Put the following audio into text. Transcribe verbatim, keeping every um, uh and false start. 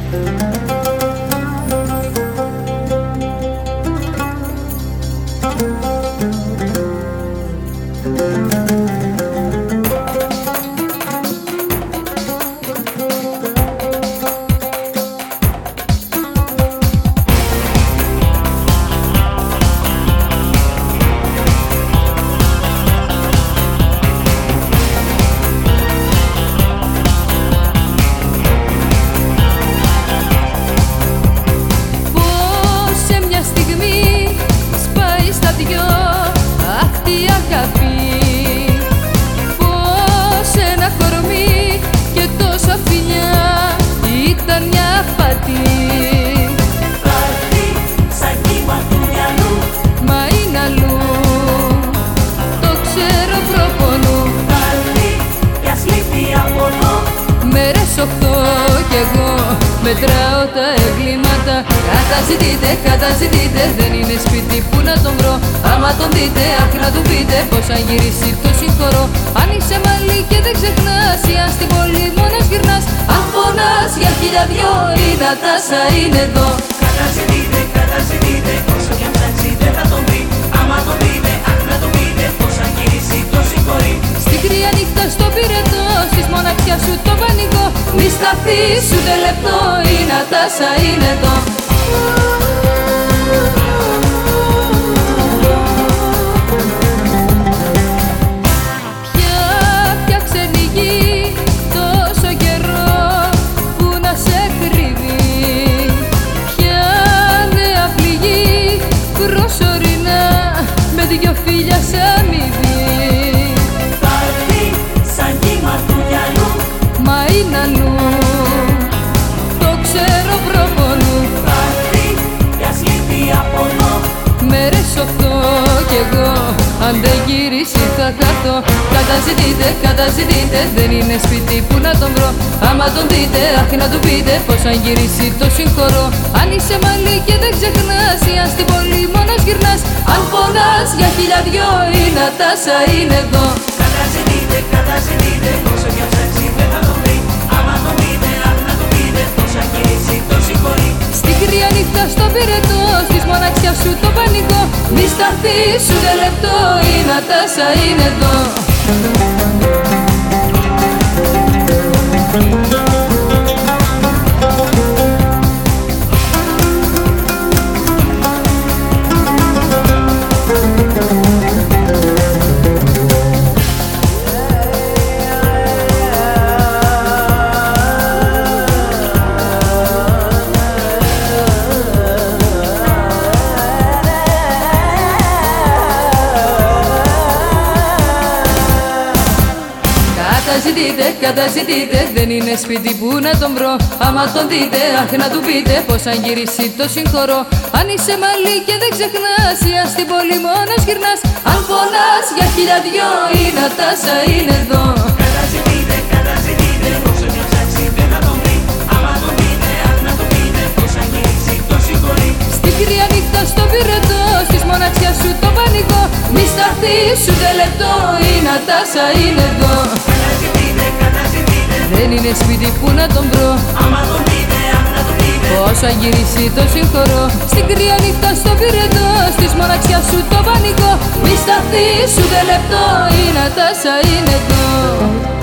Κι εγώ μετράω τα εγκλήματα. Καταζητείτε, καταζητείτε, δεν είναι σπίτι που να τον βρω. Άμα τον δείτε, αχ να του πείτε πως αν γυρίσει το συγχωρώ. Αν είσαι μαλλί και δεν ξεχνάς, ή αν στην πόλη μόνος γυρνάς, αν πονάς για χίλια δυο, η Νατάσα είναι εδώ. Καταζητείτε, καταζητείτε, όσο κι αν ψάξει δεν θα τον βρει. Άμα τον δείτε, αχ να του πείτε πως αν γυρίσει το συγχωρεί. Στην κρύα νύχτα στο πυρετό, στις μοναξιά σου το πανικό, μη σταθείς ούτε λεπτό, η Νατάσα είναι εδώ. Ποια, ποια ξένη γη, τόσο καιρό που να σε κρύβει. Ποια νέα πληγή, προσωρινά, με δυο φίλια σ' αμοιβή. Μα είναι αλλού, το ξέρω προπονού. Πάρτι, για σλίπη απονώ. Μέρες οχτώ κι εγώ, αν δεν γυρίσει θα χαθώ. Καταζητείτε, καταζητείτε, δεν είναι σπίτι που να τον βρω. Άμα τον δείτε, αχ να του πείτε πως αν γυρίσει το συγχωρώ. Αν είσαι μαλλί και δεν ξεχνάς, ή αν στην πόλη μόνος γυρνάς, αν πονάς για χίλια δυο, η Νατάσα είναι εδώ. Καταζητείτε, καταζητείτε, όσο κι αν ψάξει δεν θα τον βρει. Άμα τον δείτε, αχ να του πείτε πως αν γυρίσει το συγχωρεί. Στην κρύα νύχτα στο πυρετό, στις μοναξιά σου το πανικό, μη σταθείς ούτε λεπτό, η Νατάσα είναι εδώ. Καταζητείτε, καταζητείτε, δεν είναι σπίτι που να τον βρω. Άμα τον δείτε, αχ να του πείτε πως αν γυρίσει το συγχωρώ. Αν είσαι μαλλί και δεν ξεχνάς, ή αν στην πόλη μόνος γυρνάς, αν πονάς για χίλια δυο, η Νατάσα είναι εδώ. Καταζητείτε, καταζητείτε, όσο κι αν ψάξει δεν θα τον βρει. Άμα τον δείτε, αχ να του πείτε πως αν γυρίσει το συγχωρεί. Στην κρύα νύχτα στο πυρετό, στις μοναξιά σου το πανικό, μη σταθείς ούτε λεπτό, η Νατάσα είναι εδώ. Καταζητείτε, καταζητείτε, δεν είναι σπίτι που να τον βρω. άμα τον δείτε, αχ να του πείτε πως αν γυρίσει το συγχωρώ. Στην κρύα νύχτα στο πυρετό, στις μοναξιά σου το πανικό, μη σταθείς ούτε λεπτό, η Νατάσα είναι εδώ.